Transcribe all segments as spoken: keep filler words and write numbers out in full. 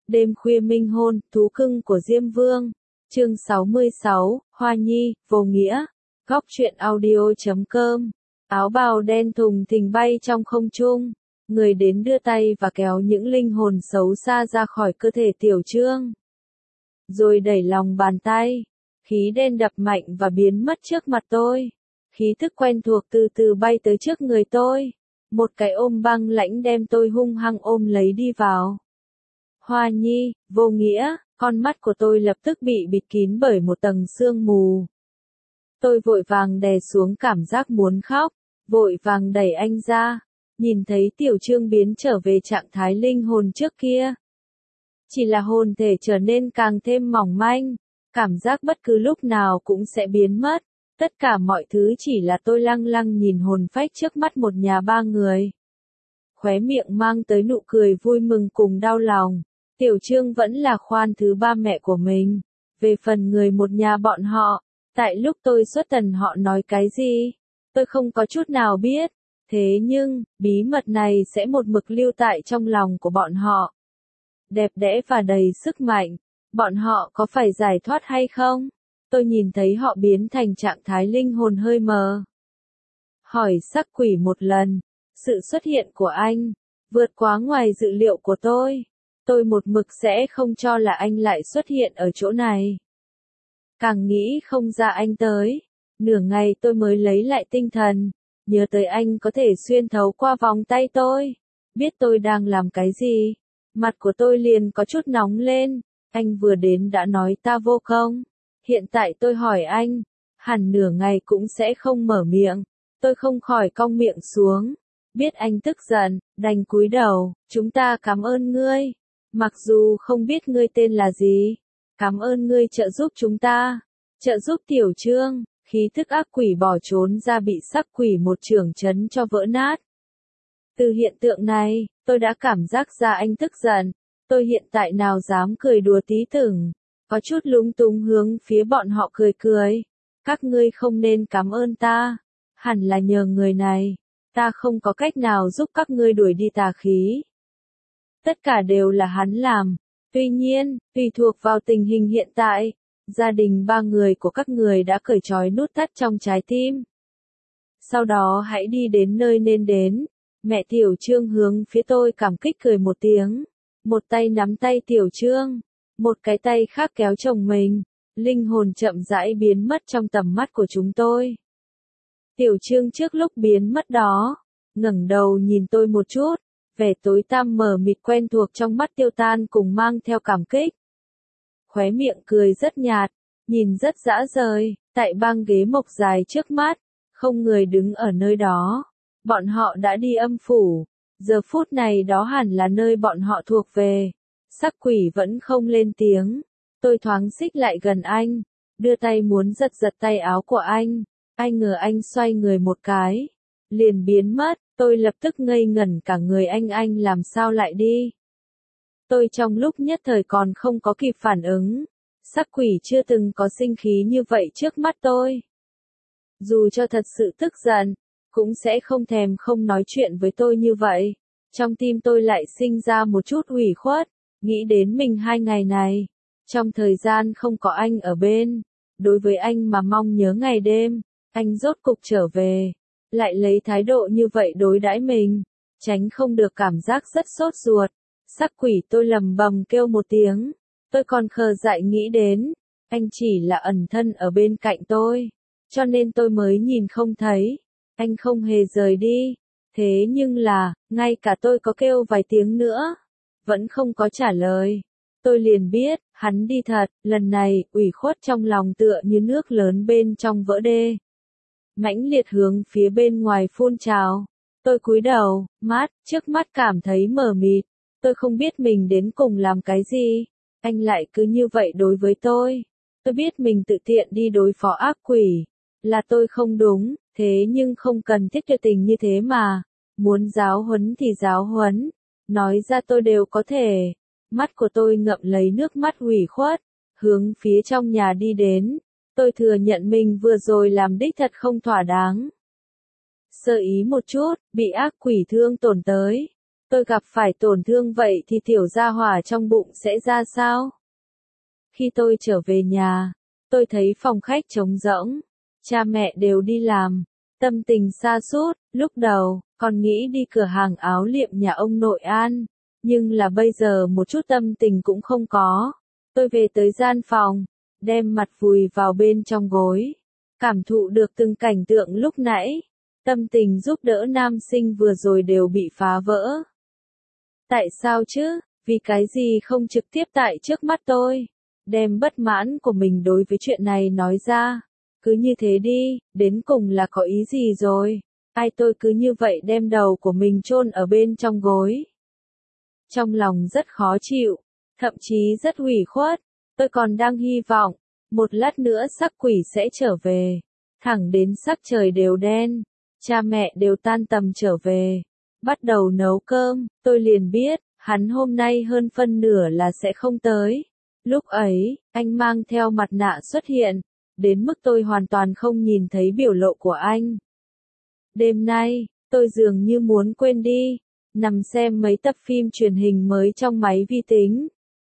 Đêm khuya minh hôn, thú cưng của Diêm Vương. Chương sáu mươi sáu, Hoa Nhi, vô nghĩa. Góc truyện audio chấm com. Áo bào đen thùng thình bay trong không trung. Người đến đưa tay và kéo những linh hồn xấu xa ra khỏi cơ thể Tiểu Trương. Rồi đẩy lòng bàn tay. Khí đen đập mạnh và biến mất trước mặt tôi. Khí thức quen thuộc từ từ bay tới trước người tôi. Một cái ôm băng lãnh đem tôi hung hăng ôm lấy đi vào. Hoa Nhi, vô nghĩa, con mắt của tôi lập tức bị bịt kín bởi một tầng sương mù. Tôi vội vàng đè xuống cảm giác muốn khóc, vội vàng đẩy anh ra, nhìn thấy Tiểu Trương biến trở về trạng thái linh hồn trước kia. Chỉ là hồn thể trở nên càng thêm mỏng manh, cảm giác bất cứ lúc nào cũng sẽ biến mất. Tất cả mọi thứ chỉ là tôi lăng lăng nhìn hồn phách trước mắt một nhà ba người. Khóe miệng mang tới nụ cười vui mừng cùng đau lòng. Tiểu Trương vẫn là khoan thứ ba mẹ của mình. Về phần người một nhà bọn họ, tại lúc tôi xuất tần họ nói cái gì, tôi không có chút nào biết. Thế nhưng, bí mật này sẽ một mực lưu tại trong lòng của bọn họ. Đẹp đẽ và đầy sức mạnh, bọn họ có phải giải thoát hay không? Tôi nhìn thấy họ biến thành trạng thái linh hồn hơi mờ. Hỏi sắc quỷ một lần, sự xuất hiện của anh, vượt quá ngoài dự liệu của tôi. Tôi một mực sẽ không cho là anh lại xuất hiện ở chỗ này. Càng nghĩ không ra anh tới, nửa ngày tôi mới lấy lại tinh thần, nhớ tới anh có thể xuyên thấu qua vòng tay tôi, biết tôi đang làm cái gì, mặt của tôi liền có chút nóng lên, anh vừa đến đã nói ta vô công, hiện tại tôi hỏi anh, hẳn nửa ngày cũng sẽ không mở miệng, tôi không khỏi cong miệng xuống, biết anh tức giận, đành cúi đầu, chúng ta cảm ơn ngươi. Mặc dù không biết ngươi tên là gì, cảm ơn ngươi trợ giúp chúng ta, trợ giúp Tiểu Trương, khí thức ác quỷ bỏ trốn ra bị sắc quỷ một chưởng chấn cho vỡ nát. Từ hiện tượng này, tôi đã cảm giác ra anh tức giận, tôi hiện tại nào dám cười đùa tí tưởng, có chút lúng túng hướng phía bọn họ cười cười, các ngươi không nên cảm ơn ta, hẳn là nhờ người này, ta không có cách nào giúp các ngươi đuổi đi tà khí. Tất cả đều là hắn làm. Tuy nhiên, tùy thuộc vào tình hình hiện tại, gia đình ba người của các người đã cởi trói nút thắt trong trái tim. Sau đó hãy đi đến nơi nên đến. Mẹ Tiểu Trương hướng phía tôi cảm kích cười một tiếng. Một tay nắm tay Tiểu Trương, một cái tay khác kéo chồng mình. Linh hồn chậm rãi biến mất trong tầm mắt của chúng tôi. Tiểu Trương trước lúc biến mất đó, ngẩng đầu nhìn tôi một chút. Vẻ tối tăm mờ mịt quen thuộc trong mắt tiêu tan cùng mang theo cảm kích. Khóe miệng cười rất nhạt, nhìn rất dã rời, tại băng ghế mộc dài trước mắt, không người đứng ở nơi đó. Bọn họ đã đi âm phủ, giờ phút này đó hẳn là nơi bọn họ thuộc về. Sắc quỷ vẫn không lên tiếng, tôi thoáng xích lại gần anh, đưa tay muốn giật giật tay áo của anh, anh ngờ anh xoay người một cái, liền biến mất. Tôi lập tức ngây ngẩn cả người anh anh làm sao lại đi. Tôi trong lúc nhất thời còn không có kịp phản ứng. Sắc quỷ chưa từng có sinh khí như vậy trước mắt tôi. Dù cho thật sự tức giận, cũng sẽ không thèm không nói chuyện với tôi như vậy. Trong tim tôi lại sinh ra một chút ủy khuất, nghĩ đến mình hai ngày này. Trong thời gian không có anh ở bên, đối với anh mà mong nhớ ngày đêm, anh rốt cục trở về. Lại lấy thái độ như vậy đối đãi mình, tránh không được cảm giác rất sốt ruột. Sắc quỷ tôi lầm bầm kêu một tiếng, tôi còn khờ dại nghĩ đến, anh chỉ là ẩn thân ở bên cạnh tôi, cho nên tôi mới nhìn không thấy, anh không hề rời đi, thế nhưng là, ngay cả tôi có kêu vài tiếng nữa, vẫn không có trả lời. Tôi liền biết, hắn đi thật, lần này, ủy khuất trong lòng tựa như nước lớn bên trong vỡ đê. Mãnh liệt hướng phía bên ngoài phun trào. Tôi cúi đầu, mắt, trước mắt cảm thấy mờ mịt. Tôi không biết mình đến cùng làm cái gì. Anh lại cứ như vậy đối với tôi. Tôi biết mình tự tiện đi đối phó ác quỷ. Là tôi không đúng, thế nhưng không cần thiết tuyệt tình như thế mà. Muốn giáo huấn thì giáo huấn. Nói ra tôi đều có thể. Mắt của tôi ngậm lấy nước mắt ủy khuất. Hướng phía trong nhà đi đến. Tôi thừa nhận mình vừa rồi làm đích thật không thỏa đáng. Sơ ý một chút, bị ác quỷ thương tổn tới. Tôi gặp phải tổn thương vậy thì tiểu gia hỏa trong bụng sẽ ra sao? Khi tôi trở về nhà, tôi thấy phòng khách trống rỗng, cha mẹ đều đi làm, tâm tình sa sút. Lúc đầu, còn nghĩ đi cửa hàng áo liệm nhà ông nội An, nhưng là bây giờ một chút tâm tình cũng không có. Tôi về tới gian phòng, đem mặt vùi vào bên trong gối, cảm thụ được từng cảnh tượng lúc nãy, tâm tình giúp đỡ nam sinh vừa rồi đều bị phá vỡ. Tại sao chứ? Vì cái gì không trực tiếp tại trước mắt tôi, đem bất mãn của mình đối với chuyện này nói ra. Cứ như thế đi, đến cùng là có ý gì rồi? Ai tôi cứ như vậy đem đầu của mình chôn ở bên trong gối. Trong lòng rất khó chịu, thậm chí rất ủy khuất, tôi còn đang hy vọng, một lát nữa sắc quỷ sẽ trở về. Thẳng đến sắc trời đều đen, cha mẹ đều tan tầm trở về, bắt đầu nấu cơm, tôi liền biết, hắn hôm nay hơn phân nửa là sẽ không tới. Lúc ấy, anh mang theo mặt nạ xuất hiện, đến mức tôi hoàn toàn không nhìn thấy biểu lộ của anh. Đêm nay, tôi dường như muốn quên đi, nằm xem mấy tập phim truyền hình mới trong máy vi tính.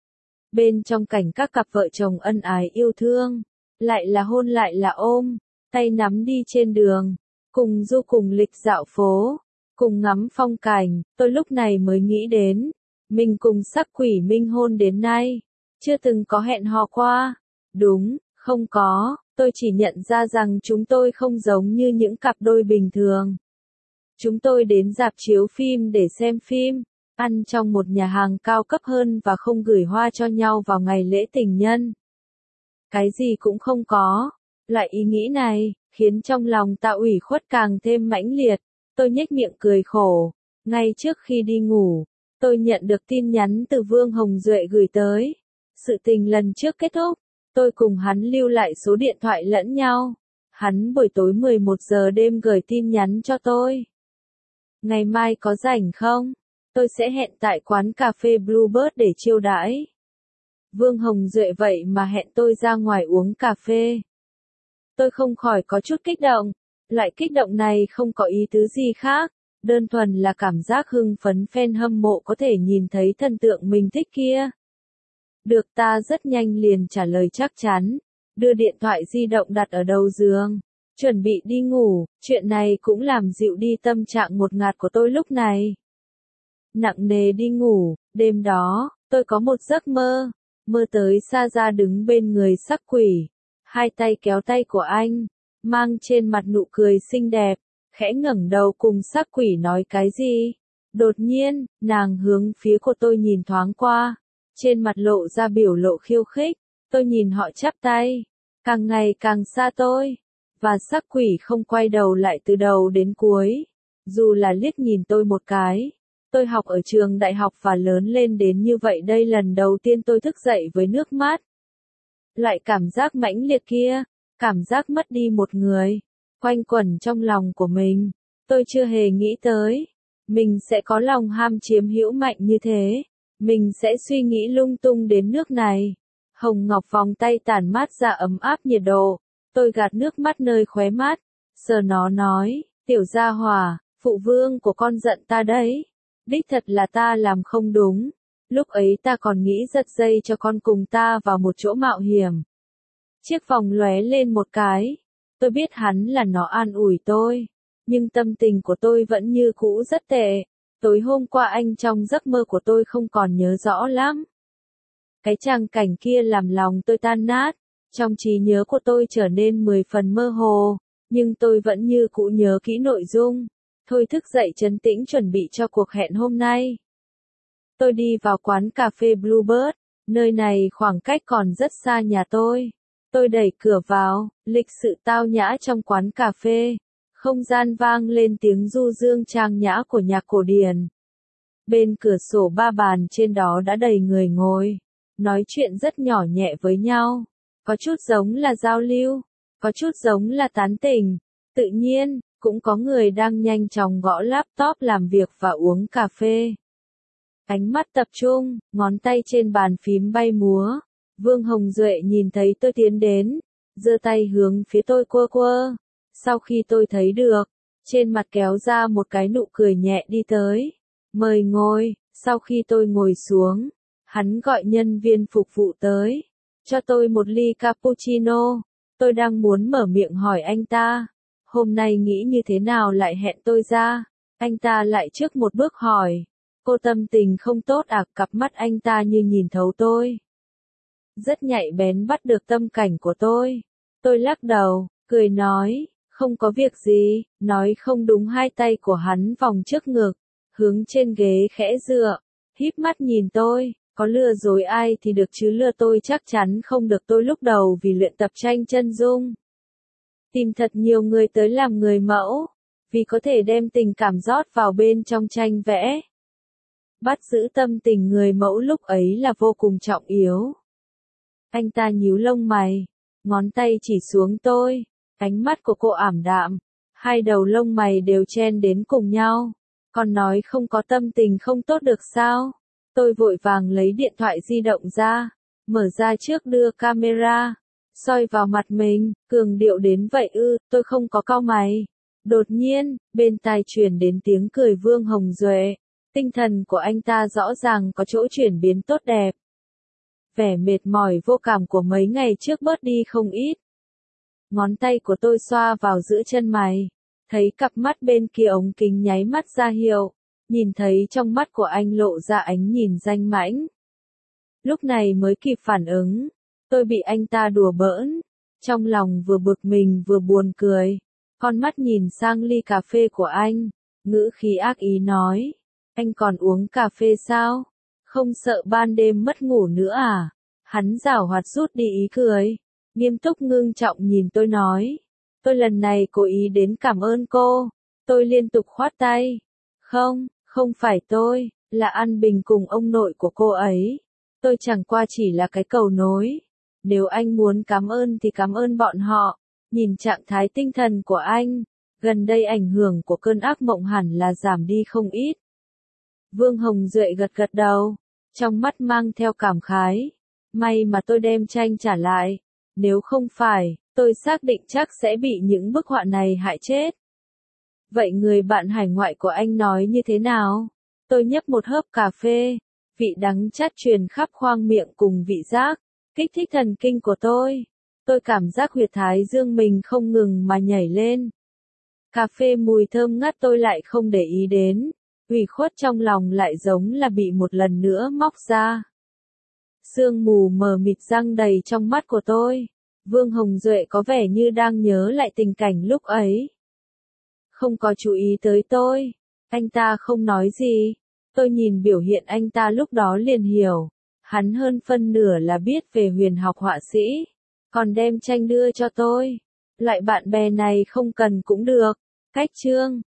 Bên trong cảnh các cặp vợ chồng ân ái yêu thương, lại là hôn lại là ôm, tay nắm đi trên đường, cùng du cùng lịch dạo phố, cùng ngắm phong cảnh, tôi lúc này mới nghĩ đến, mình cùng sắc quỷ minh hôn đến nay, chưa từng có hẹn hò qua. Đúng, không có, tôi chỉ nhận ra rằng chúng tôi không giống như những cặp đôi bình thường. Chúng tôi đến rạp chiếu phim để xem phim, ăn trong một nhà hàng cao cấp hơn và không gửi hoa cho nhau vào ngày lễ tình nhân. Cái gì cũng không có. Loại ý nghĩ này, khiến trong lòng ta ủy khuất càng thêm mãnh liệt. Tôi nhếch miệng cười khổ. Ngay trước khi đi ngủ, tôi nhận được tin nhắn từ Vương Hồng Duệ gửi tới. Sự tình lần trước kết thúc, tôi cùng hắn lưu lại số điện thoại lẫn nhau. Hắn buổi tối mười một giờ đêm gửi tin nhắn cho tôi. Ngày mai có rảnh không? Tôi sẽ hẹn tại quán cà phê Bluebird để chiêu đãi. Vương Hồng Duệ vậy mà hẹn tôi ra ngoài uống cà phê. Tôi không khỏi có chút kích động. Loại kích động này không có ý tứ gì khác, đơn thuần là cảm giác hưng phấn fan hâm mộ có thể nhìn thấy thần tượng mình thích kia. Được, ta rất nhanh liền trả lời chắc chắn, đưa điện thoại di động đặt ở đầu giường, chuẩn bị đi ngủ. Chuyện này cũng làm dịu đi tâm trạng ngột ngạt của tôi lúc này. Nặng nề đi ngủ, đêm đó, tôi có một giấc mơ, mơ tới Sa Gia đứng bên người sắc quỷ, hai tay kéo tay của anh, mang trên mặt nụ cười xinh đẹp, khẽ ngẩng đầu cùng sắc quỷ nói cái gì. Đột nhiên, nàng hướng phía của tôi nhìn thoáng qua, trên mặt lộ ra biểu lộ khiêu khích, tôi nhìn họ chắp tay, càng ngày càng xa tôi, và sắc quỷ không quay đầu lại từ đầu đến cuối, dù là liếc nhìn tôi một cái. Tôi học ở trường đại học và lớn lên đến như vậy, đây lần đầu tiên tôi thức dậy với nước mắt. Loại cảm giác mãnh liệt kia, cảm giác mất đi một người, quanh quẩn trong lòng của mình, tôi chưa hề nghĩ tới. Mình sẽ có lòng ham chiếm hữu mạnh như thế, mình sẽ suy nghĩ lung tung đến nước này. Hồng Ngọc vòng tay tản mát ra ấm áp nhiệt độ, tôi gạt nước mắt nơi khóe mắt, sờ nó nói, tiểu gia hỏa, phụ vương của con giận ta đấy. Đích thật là ta làm không đúng. Lúc ấy ta còn nghĩ giật dây cho con cùng ta vào một chỗ mạo hiểm. Chiếc vòng lóe lên một cái. Tôi biết hắn là nó an ủi tôi. Nhưng tâm tình của tôi vẫn như cũ rất tệ. Tối hôm qua anh trong giấc mơ của tôi không còn nhớ rõ lắm. Cái tràng cảnh kia làm lòng tôi tan nát. Trong trí nhớ của tôi trở nên mười phần mơ hồ. Nhưng tôi vẫn như cũ nhớ kỹ nội dung. Thôi thức dậy trấn tĩnh chuẩn bị cho cuộc hẹn hôm nay. Tôi đi vào quán cà phê Bluebird, nơi này khoảng cách còn rất xa nhà tôi. Tôi đẩy cửa vào, lịch sự tao nhã trong quán cà phê. Không gian vang lên tiếng du dương trang nhã của nhạc cổ điển. Bên cửa sổ ba bàn trên đó đã đầy người ngồi, nói chuyện rất nhỏ nhẹ với nhau. Có chút giống là giao lưu, có chút giống là tán tỉnh. Tự nhiên, cũng có người đang nhanh chóng gõ laptop làm việc và uống cà phê. Ánh mắt tập trung, ngón tay trên bàn phím bay múa. Vương Hồng Duệ nhìn thấy tôi tiến đến, giơ tay hướng phía tôi quơ quơ. Sau khi tôi thấy được, trên mặt kéo ra một cái nụ cười nhẹ đi tới. Mời ngồi. Sau khi tôi ngồi xuống, hắn gọi nhân viên phục vụ tới, cho tôi một ly cappuccino. Tôi đang muốn mở miệng hỏi anh ta, hôm nay nghĩ như thế nào lại hẹn tôi ra. Anh ta lại trước một bước hỏi, cô tâm tình không tốt à? Cặp mắt anh ta như nhìn thấu tôi, rất nhạy bén bắt được tâm cảnh của tôi. Tôi lắc đầu, cười nói, không có việc gì, nói không đúng hai tay của hắn vòng trước ngực, hướng trên ghế khẽ dựa, híp mắt nhìn tôi, có lừa dối ai thì được chứ lừa tôi chắc chắn không được. Tôi lúc đầu vì luyện tập tranh chân dung, tìm thật nhiều người tới làm người mẫu, vì có thể đem tình cảm rót vào bên trong tranh vẽ. Bắt giữ tâm tình người mẫu lúc ấy là vô cùng trọng yếu. Anh ta nhíu lông mày, ngón tay chỉ xuống tôi, ánh mắt của cô ảm đạm, hai đầu lông mày đều chen đến cùng nhau. Còn nói không có tâm tình không tốt được sao? Tôi vội vàng lấy điện thoại di động ra, mở ra trước đưa camera, soi vào mặt mình, cường điệu đến vậy ư, tôi không có cau mày. Đột nhiên, bên tai truyền đến tiếng cười Vương Hồng Duệ, tinh thần của anh ta rõ ràng có chỗ chuyển biến tốt đẹp. Vẻ mệt mỏi vô cảm của mấy ngày trước bớt đi không ít. Ngón tay của tôi xoa vào giữa chân mày, thấy cặp mắt bên kia ống kính nháy mắt ra hiệu, nhìn thấy trong mắt của anh lộ ra ánh nhìn danh mãnh. Lúc này mới kịp phản ứng, tôi bị anh ta đùa bỡn, trong lòng vừa bực mình vừa buồn cười, con mắt nhìn sang ly cà phê của anh, ngữ khí ác ý nói, anh còn uống cà phê sao? Không sợ ban đêm mất ngủ nữa à? Hắn giảo hoạt rút đi ý cười, nghiêm túc ngưng trọng nhìn tôi nói, tôi lần này cố ý đến cảm ơn cô. Tôi liên tục khoát tay, không, không phải tôi, là An Bình cùng ông nội của cô ấy. Tôi chẳng qua chỉ là cái cầu nối. Nếu anh muốn cảm ơn thì cảm ơn bọn họ. Nhìn trạng thái tinh thần của anh, gần đây ảnh hưởng của cơn ác mộng hẳn là giảm đi không ít. Vương Hồng Duệ gật gật đầu, trong mắt mang theo cảm khái. May mà tôi đem tranh trả lại, nếu không phải, tôi xác định chắc sẽ bị những bức họa này hại chết. Vậy người bạn hải ngoại của anh nói như thế nào? Tôi nhấp một hớp cà phê, vị đắng chát truyền khắp khoang miệng cùng vị giác, kích thích thần kinh của tôi. Tôi cảm giác huyệt thái dương mình không ngừng mà nhảy lên. Cà phê mùi thơm ngát tôi lại không để ý đến, ủy khuất trong lòng lại giống là bị một lần nữa móc ra. Sương mù mờ mịt giăng đầy trong mắt của tôi. Vương Hồng Duệ có vẻ như đang nhớ lại tình cảnh lúc ấy. Không có chú ý tới tôi. Anh ta không nói gì. Tôi nhìn biểu hiện anh ta lúc đó liền hiểu. Hắn hơn phân nửa là biết về huyền học họa sĩ. Còn đem tranh đưa cho tôi. Loại bạn bè này không cần cũng được. Cách chương.